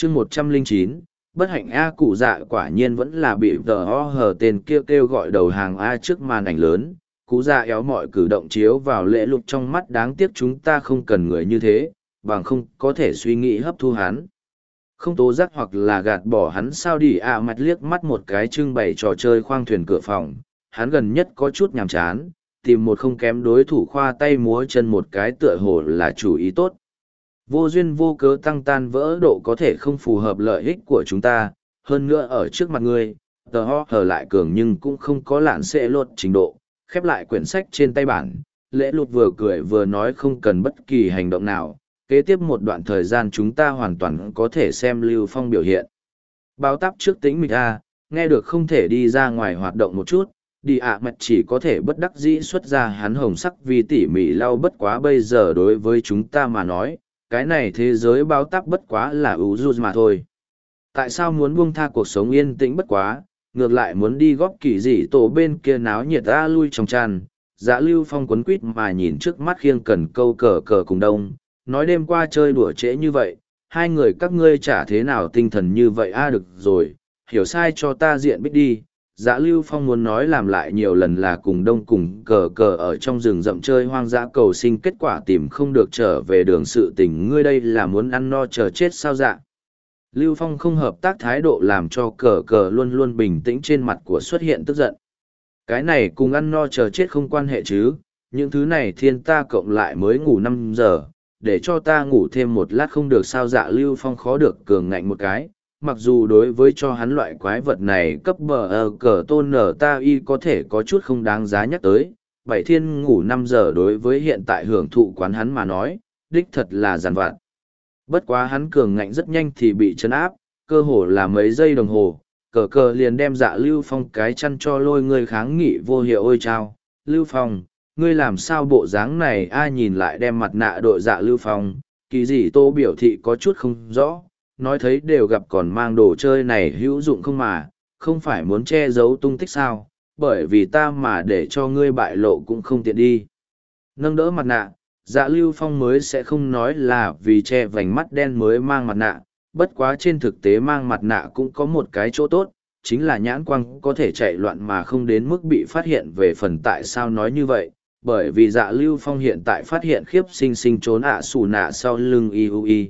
chương 109, bất hạnh A cụ dạ quả nhiên vẫn là bị tờ ho hờ tên kêu gọi đầu hàng A trước màn ảnh lớn. Cụ dạ éo mọi cử động chiếu vào lễ lục trong mắt, đáng tiếc chúng ta không cần người như thế, bằng không có thể suy nghĩ hấp thu hắn. Không tố giác hoặc là gạt bỏ hắn sao đi mặt liếc mắt một cái trưng bày trò chơi khoang thuyền cửa phòng, hắn gần nhất có chút nhàm chán, tìm một không kém đối thủ khoa tay múa chân một cái tựa hồ là chủ ý tốt. Vô duyên vô cớ tăng tan vỡ độ có thể không phù hợp lợi ích của chúng ta, hơn nữa ở trước mặt ngươi, tờ ho hờ lại cường nhưng cũng không có lạn xệ lột trình độ, khép lại quyển sách trên tay bản, lễ lụt vừa cười vừa nói không cần bất kỳ hành động nào, kế tiếp một đoạn thời gian chúng ta hoàn toàn có thể xem Lưu Phong biểu hiện. Báo táp trước tĩnh mịch nghe được không thể đi ra ngoài hoạt động một chút, đi mặt chỉ có thể bất đắc dĩ xuất ra hắn hồng sắc vì tỉ mỉ lau bất quá bây giờ đối với chúng ta mà nói, cái này thế giới báo táp bất quá là ưu du mà thôi. Tại sao muốn buông tha cuộc sống yên tĩnh bất quá, ngược lại muốn đi góp kỳ dị tổ bên kia náo nhiệt lui trong tràn, dạ Lưu Phong quấn quýt mà nhìn trước mắt khiêng cần câu cờ cờ cùng đông, nói đêm qua chơi đùa trễ như vậy, hai người các ngươi chả thế nào tinh thần như vậy được rồi, hiểu sai cho ta diện biết đi. Dạ Lưu Phong muốn nói làm lại nhiều lần là cùng đông cùng cờ cờ ở trong rừng rậm chơi hoang dã cầu sinh, kết quả tìm không được trở về đường sự tình, ngươi đây là muốn ăn no chờ chết sao dạ. Lưu Phong không hợp tác thái độ làm cho cờ cờ luôn luôn bình tĩnh trên mặt của xuất hiện tức giận. Cái này cùng ăn no chờ chết không quan hệ chứ, những thứ này thiên ta cộng lại mới ngủ 5 giờ, để cho ta ngủ thêm một lát không được sao dạ. Lưu Phong khó được cường ngạnh một cái, mặc dù đối với cho hắn loại quái vật này cấp bờ cờ tôn nở ta y có thể có chút không đáng giá nhắc tới, bảy thiên ngủ 5 giờ đối với hiện tại hưởng thụ quán hắn mà nói, đích thật là giàn vặt. Bất quá hắn cường ngạnh rất nhanh thì bị chấn áp, cơ hồ là mấy giây đồng hồ, cờ cờ liền đem dạ Lưu Phong cái chăn cho lôi người kháng nghị vô hiệu. Ôi chao, Lưu Phong, ngươi làm sao bộ dáng này nhìn lại đem mặt nạ đội dạ Lưu Phong, kỳ dị tô biểu thị có chút không rõ, nói thấy đều gặp còn mang đồ chơi này hữu dụng không mà, không phải muốn che giấu tung tích sao, bởi vì ta mà để cho ngươi bại lộ cũng không tiện đi. Nâng đỡ mặt nạ, dạ Lưu Phong mới sẽ không nói là vì che vành mắt đen mới mang mặt nạ, bất quá trên thực tế mang mặt nạ cũng có một cái chỗ tốt, chính là nhãn quang có thể chạy loạn mà không đến mức bị phát hiện. Về phần tại sao nói như vậy, bởi vì dạ Lưu Phong hiện tại phát hiện khiếp sinh sinh trốn xù nạ sau lưng IUI.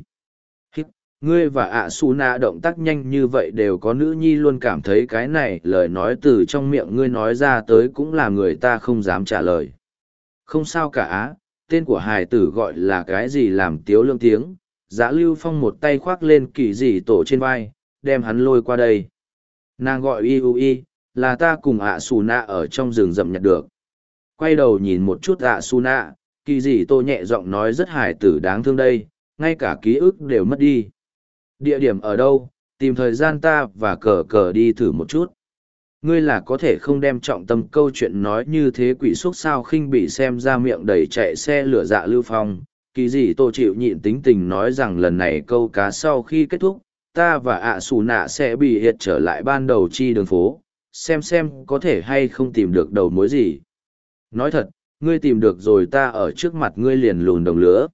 Ngươi và xù nạ động tác nhanh như vậy đều có nữ nhi luôn cảm thấy cái này lời nói từ trong miệng ngươi nói ra tới cũng là người ta không dám trả lời. Không sao cả tên của hài tử gọi là cái gì làm tiếu lương tiếng. Dạ Lưu Phong một tay khoác lên kỳ dị tổ trên vai, đem hắn lôi qua đây. Nàng gọi IUI, là ta cùng xù nạ ở trong rừng rậm nhặt được. Quay đầu nhìn một chút xù nạ, kỳ dị tổ nhẹ giọng nói rất hài tử đáng thương đây, ngay cả ký ức đều mất đi. Địa điểm ở đâu, tìm thời gian ta và cờ cờ đi thử một chút. Ngươi là có thể không đem trọng tâm câu chuyện nói như thế, quỷ xúc sao khinh bị xem ra miệng đầy chạy xe lửa dạ Lưu Phong. Kỳ dị tô chịu nhịn tính tình nói rằng lần này câu cá sau khi kết thúc, ta và xù nạ sẽ bị hiệt trở lại ban đầu chi đường phố, xem có thể hay không tìm được đầu mối gì. Nói thật, ngươi tìm được rồi ta ở trước mặt ngươi liền lùn đồng lửa.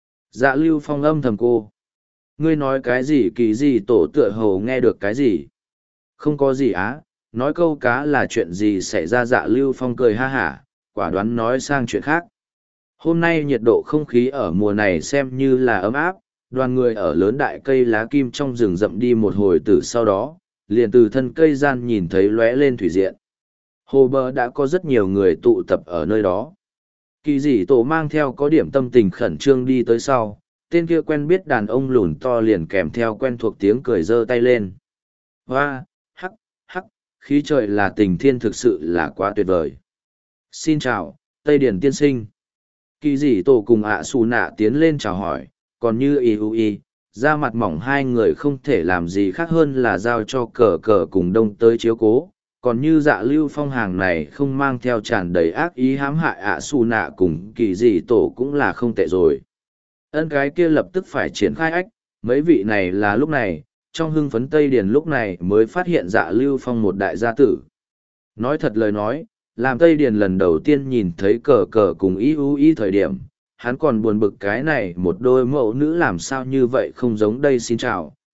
Dạ Lưu Phong âm thầm cô. Ngươi nói cái gì? Kỳ dị tổ tựa hồ nghe được cái gì? Không có gì nói câu cá là chuyện gì xảy ra? Dạ Lưu Phong cười ha hả, quả đoán nói sang chuyện khác. Hôm nay nhiệt độ không khí ở mùa này xem như là ấm áp, đoàn người ở lớn đại cây lá kim trong rừng rậm đi một hồi từ sau đó, liền từ thân cây gian nhìn thấy lóe lên thủy diện. Hồ bờ đã có rất nhiều người tụ tập ở nơi đó. Kỳ dị tổ mang theo có điểm tâm tình khẩn trương đi tới sau, tên kia quen biết đàn ông lùn to liền kèm theo quen thuộc tiếng cười giơ tay lên. Hoa, hắc, khí trời là tình thiên, thực sự là quá tuyệt vời. Xin chào, Tây Điển tiên sinh. Kỳ dị tổ cùng xù nạ tiến lên chào hỏi, còn như IUI, da mặt mỏng hai người không thể làm gì khác hơn là giao cho cờ cờ cùng đông tới chiếu cố. Còn như dạ Lưu Phong hàng này không mang theo tràn đầy ác ý hãm hại xù nạ cùng kỳ dị tổ cũng là không tệ rồi. Ân cái kia lập tức phải triển khai ách, mấy vị này là lúc này, trong hưng phấn Tây Điền lúc này mới phát hiện dạ Lưu Phong một đại gia tử. Nói thật lời nói, làm Tây Điền lần đầu tiên nhìn thấy cờ cờ cùng IUI thời điểm, hắn còn buồn bực cái này một đôi mẫu nữ làm sao như vậy không giống đây. Xin chào,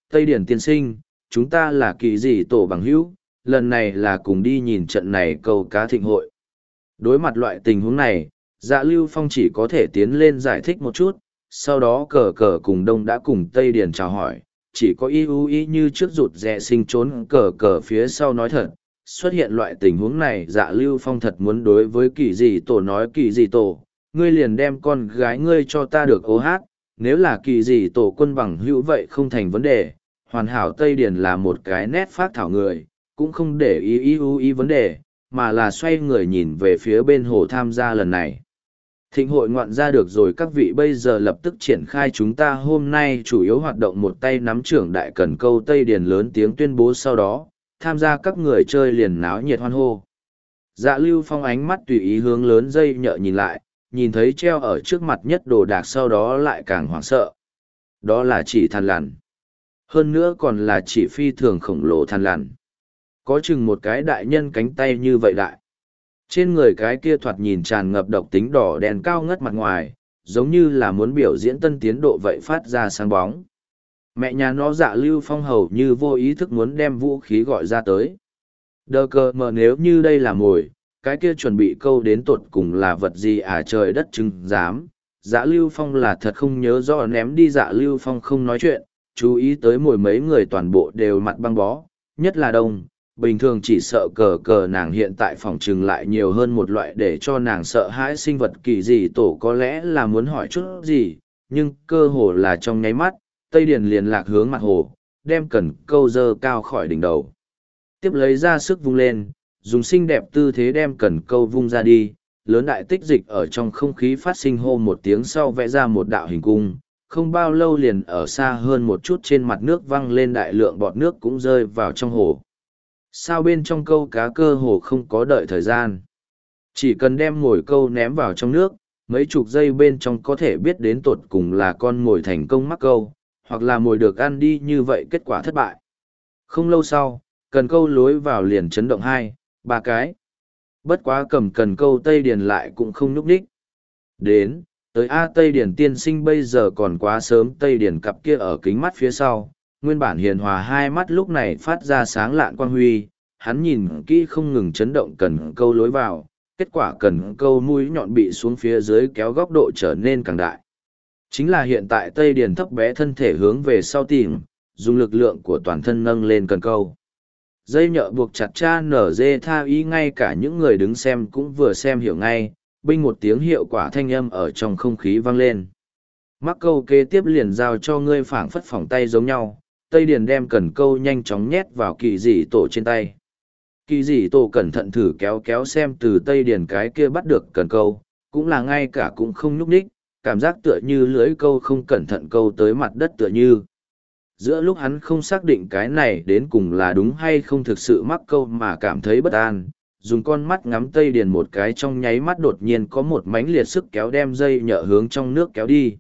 Tây Điển tiên sinh, chúng ta là kỳ dị tổ bằng hữu, lần này là cùng đi nhìn trận này câu cá thịnh hội. Đối mặt loại tình huống này, Dạ Lưu Phong chỉ có thể tiến lên giải thích một chút, sau đó cờ cờ cùng Đông đã cùng Tây Điển chào hỏi, chỉ có y như trước rụt rè sinh trốn cờ cờ phía sau nói thật. Xuất hiện loại tình huống này, Dạ Lưu Phong thật muốn đối với kỳ dị tổ nói kỳ dị tổ, ngươi liền đem con gái ngươi cho ta được ô hát, nếu là kỳ dị tổ quân bằng hữu vậy không thành vấn đề. Hoàn hảo Tây Điển là một cái nét phát thảo người, cũng không để ý vấn đề, mà là xoay người nhìn về phía bên hồ tham gia lần này. Thịnh hội ngoạn ra được rồi, các vị bây giờ lập tức triển khai, chúng ta hôm nay chủ yếu hoạt động một tay nắm trưởng đại cần câu Tây Điển lớn tiếng tuyên bố, sau đó tham gia các người chơi liền náo nhiệt hoan hô. Dạ Lưu Phong ánh mắt tùy ý hướng lớn dây nhợ nhìn lại, nhìn thấy treo ở trước mặt nhất đồ đạc, sau đó lại càng hoảng sợ. Đó là chỉ than lằn. Hơn nữa còn là chỉ phi thường khổng lồ than lằn. Có chừng một cái đại nhân cánh tay như vậy đại. Trên người cái kia thoạt nhìn tràn ngập độc tính đỏ đen cao ngất mặt ngoài, giống như là muốn biểu diễn tân tiến độ vậy, phát ra sáng bóng. Mẹ nhà nó, Dạ Lưu Phong hầu như vô ý thức muốn đem vũ khí gọi ra tới. Đờ cờ mờ, nếu như đây là mồi, cái kia chuẩn bị câu đến tột cùng là vật gì à, trời đất chứng giám. Dạ Lưu Phong là thật không nhớ rõ, ném đi. Dạ Lưu Phong không nói chuyện, chú ý tới mồi mấy người toàn bộ đều mặt băng bó, nhất là Đông. Bình thường chỉ sợ cờ cờ, nàng hiện tại phòng trừng lại nhiều hơn một loại để cho nàng sợ hãi sinh vật kỳ dị tổ, có lẽ là muốn hỏi chút gì, nhưng cơ hồ là trong nháy mắt, Tây Điển liền lạc hướng mặt hồ, đem cần câu dơ cao khỏi đỉnh đầu. Tiếp lấy ra sức vung lên, dùng xinh đẹp tư thế đem cần câu vung ra đi, lớn đại tích dịch ở trong không khí phát sinh hô một tiếng, sau vẽ ra một đạo hình cung, không bao lâu liền ở xa hơn một chút trên mặt nước văng lên đại lượng bọt nước cũng rơi vào trong hồ. Sao bên trong câu cá cơ hồ không có đợi thời gian. Chỉ cần đem mồi câu ném vào trong nước, mấy chục giây bên trong có thể biết đến tột cùng là con mồi thành công mắc câu, hoặc là mồi được ăn đi, như vậy kết quả thất bại. Không lâu sau, cần câu lối vào liền chấn động 2-3 cái. Bất quá cầm cần câu Tây Điển lại cũng không nhúc nhích. Đến, tới A, Tây Điển tiên sinh, bây giờ còn quá sớm. Tây Điển cặp kia ở kính mắt phía sau, nguyên bản hiền hòa hai mắt lúc này phát ra sáng lạn quang huy, hắn nhìn kỹ không ngừng chấn động cần câu lối vào, kết quả cần câu mũi nhọn bị xuống phía dưới kéo, góc độ trở nên càng đại. Chính là hiện tại Tây Điển thấp bé thân thể hướng về sau tìm, dùng lực lượng của toàn thân nâng lên cần câu. Dây nhợ buộc chặt cha nở dê tha ý, ngay cả những người đứng xem cũng vừa xem hiểu ngay, binh một tiếng hiệu quả thanh âm ở trong không khí vang lên. Mắc câu kế tiếp liền giao cho ngươi, phảng phất phỏng tay giống nhau. Tây Điển đem cần câu nhanh chóng nhét vào kỳ dị tổ trên tay. Kỳ dị tổ cẩn thận thử kéo kéo xem, từ Tây Điển cái kia bắt được cần câu, cũng là ngay cả cũng không nhúc nhích, cảm giác tựa như lưỡi câu không cẩn thận câu tới mặt đất tựa như. Giữa lúc hắn không xác định cái này đến cùng là đúng hay không thực sự mắc câu mà cảm thấy bất an, dùng con mắt ngắm Tây Điển một cái, trong nháy mắt đột nhiên có một mãnh liệt sức kéo đem dây nhợ hướng trong nước kéo đi.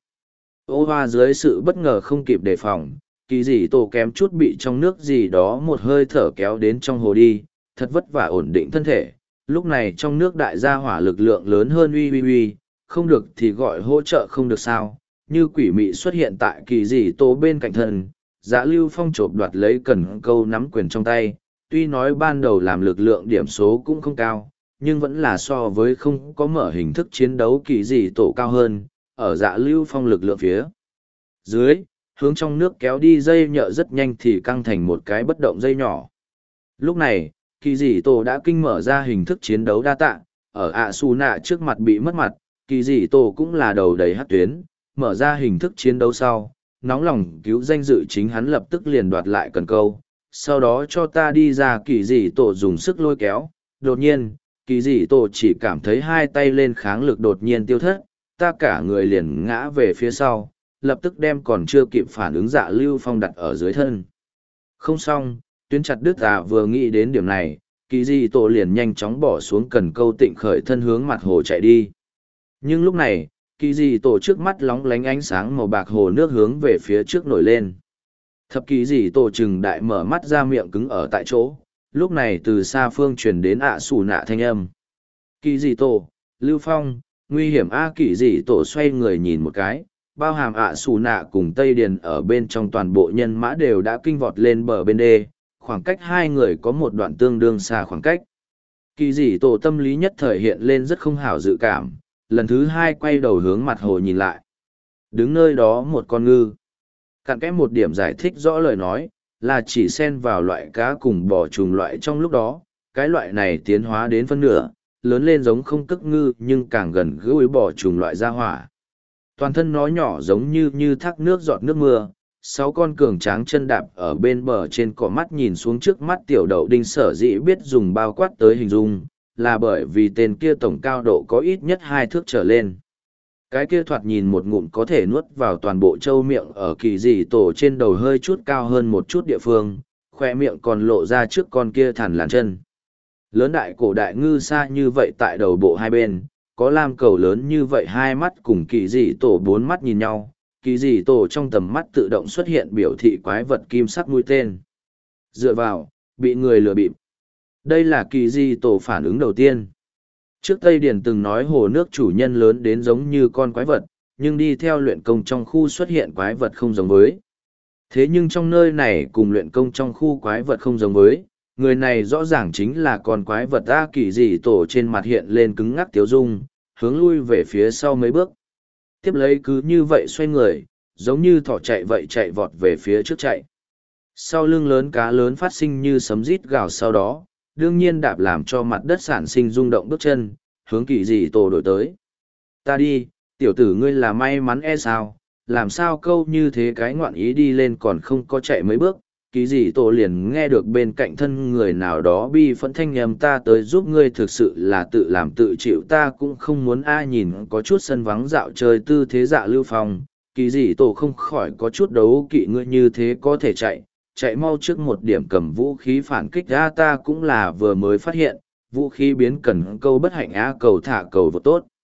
Ô hoa, dưới sự bất ngờ không kịp đề phòng, kỳ dị tổ kém chút bị trong nước gì đó một hơi thở kéo đến trong hồ đi, thật vất vả ổn định thân thể. Lúc này trong nước đại gia hỏa lực lượng lớn hơn, uy, không được thì gọi hỗ trợ không được sao, như quỷ mị xuất hiện tại kỳ dị tổ bên cạnh thân. Dạ Lưu Phong chộp đoạt lấy cần câu nắm quyền trong tay, tuy nói ban đầu làm lực lượng điểm số cũng không cao, nhưng vẫn là so với không có mở hình thức chiến đấu kỳ dị tổ cao hơn. Ở Dạ Lưu Phong lực lượng phía dưới, hướng trong nước kéo đi dây nhợ rất nhanh thì căng thành một cái bất động dây nhỏ. Lúc này, kỳ dị tổ đã kinh mở ra hình thức chiến đấu đa tạ, ở ạ xù nạ trước mặt bị mất mặt, kỳ dị tổ cũng là đầu đầy hát tuyến, mở ra hình thức chiến đấu sau, nóng lòng cứu danh dự chính hắn lập tức liền đoạt lại cần câu, sau đó cho ta đi ra. Kỳ dị tổ dùng sức lôi kéo, đột nhiên, kỳ dị tổ chỉ cảm thấy hai tay lên kháng lực đột nhiên tiêu thất, ta cả người liền ngã về phía sau, lập tức đem còn chưa kịp phản ứng Dạ Lưu Phong đặt ở dưới thân. Không xong, tuyến chặt đứt à, vừa nghĩ đến điểm này, kỳ dị tổ liền nhanh chóng bỏ xuống cần câu, tịnh khởi thân hướng mặt hồ chạy đi. Nhưng lúc này, kỳ dị tổ trước mắt lóng lánh ánh sáng màu bạc, hồ nước hướng về phía trước nổi lên. Thập kỳ dị tổ chừng đại mở mắt ra, miệng cứng ở tại chỗ. Lúc này từ xa phương truyền đến ạ xù nạ thanh âm. Kỳ dị tổ, Lưu Phong, nguy hiểm a. Kỳ dị tổ xoay người nhìn một cái, bao hàm ạ xù nạ cùng Tây Điền ở bên trong toàn bộ nhân mã đều đã kinh vọt lên bờ bên đê, khoảng cách hai người có một đoạn tương đương xa khoảng cách. Kỳ dị tổ tâm lý nhất thời hiện lên rất không hảo dự cảm, lần thứ hai quay đầu hướng mặt hồ nhìn lại. Đứng nơi đó một con ngư. Cặn kẽ một điểm giải thích rõ lời nói, là chỉ xen vào loại cá cùng bò trùng loại trong lúc đó, cái loại này tiến hóa đến phân nửa, lớn lên giống không cức ngư nhưng càng gần gũi bò trùng loại ra hỏa. Toàn thân nó nhỏ giống như thác nước giọt nước mưa, 6 con cường tráng chân đạp ở bên bờ trên cỏ mắt nhìn xuống trước mắt tiểu đậu đinh sở dĩ biết dùng bao quát tới hình dung, là bởi vì tên kia tổng cao độ có ít nhất 2 thước trở lên. Cái kia thoạt nhìn một ngụm có thể nuốt vào toàn bộ trâu miệng ở kỳ dị tổ trên đầu hơi chút cao hơn một chút địa phương, khoe miệng còn lộ ra trước con kia thằn làn chân. Lớn đại cổ đại ngư xa như vậy tại đầu bộ hai bên, có lam cầu lớn như vậy hai mắt cùng kỳ dị tổ 4 mắt nhìn nhau, kỳ dị tổ trong tầm mắt tự động xuất hiện biểu thị quái vật kim sắc mũi tên. Dựa vào, bị người lừa bịp. Đây là kỳ dị tổ phản ứng đầu tiên. Trước Tây Điền từng nói hồ nước chủ nhân lớn đến giống như con quái vật, nhưng đi theo luyện công trong khu xuất hiện quái vật không giống với. Thế nhưng trong nơi này cùng luyện công trong khu quái vật không giống với, người này rõ ràng chính là con quái vật A kỳ dị tổ trên mặt hiện lên cứng ngắc tiếu dung, hướng lui về phía sau mấy bước. Tiếp lấy cứ như vậy xoay người, giống như thỏ chạy vậy chạy vọt về phía trước chạy. Sau lưng lớn cá lớn phát sinh như sấm rít gào sau đó, đương nhiên đạp làm cho mặt đất sản sinh rung động bước chân, hướng kỳ dị tổ đổi tới. Ta đi, tiểu tử ngươi là may mắn sao, làm sao câu như thế cái ngoạn ý đi lên còn không có chạy mấy bước, kỳ dị tổ liền nghe được bên cạnh thân người nào đó bi phẫn thanh nhầm ta tới giúp ngươi thực sự là tự làm tự chịu ta cũng không muốn ai nhìn có chút sân vắng dạo chơi tư thế dạ lưu phong, kỳ dị tổ không khỏi có chút đấu kỵ ngươi như thế có thể chạy mau trước một điểm cầm vũ khí phản kích ra ta cũng là vừa mới phát hiện, vũ khí biến cần câu bất hạnh á cầu thả cầu vô tốt.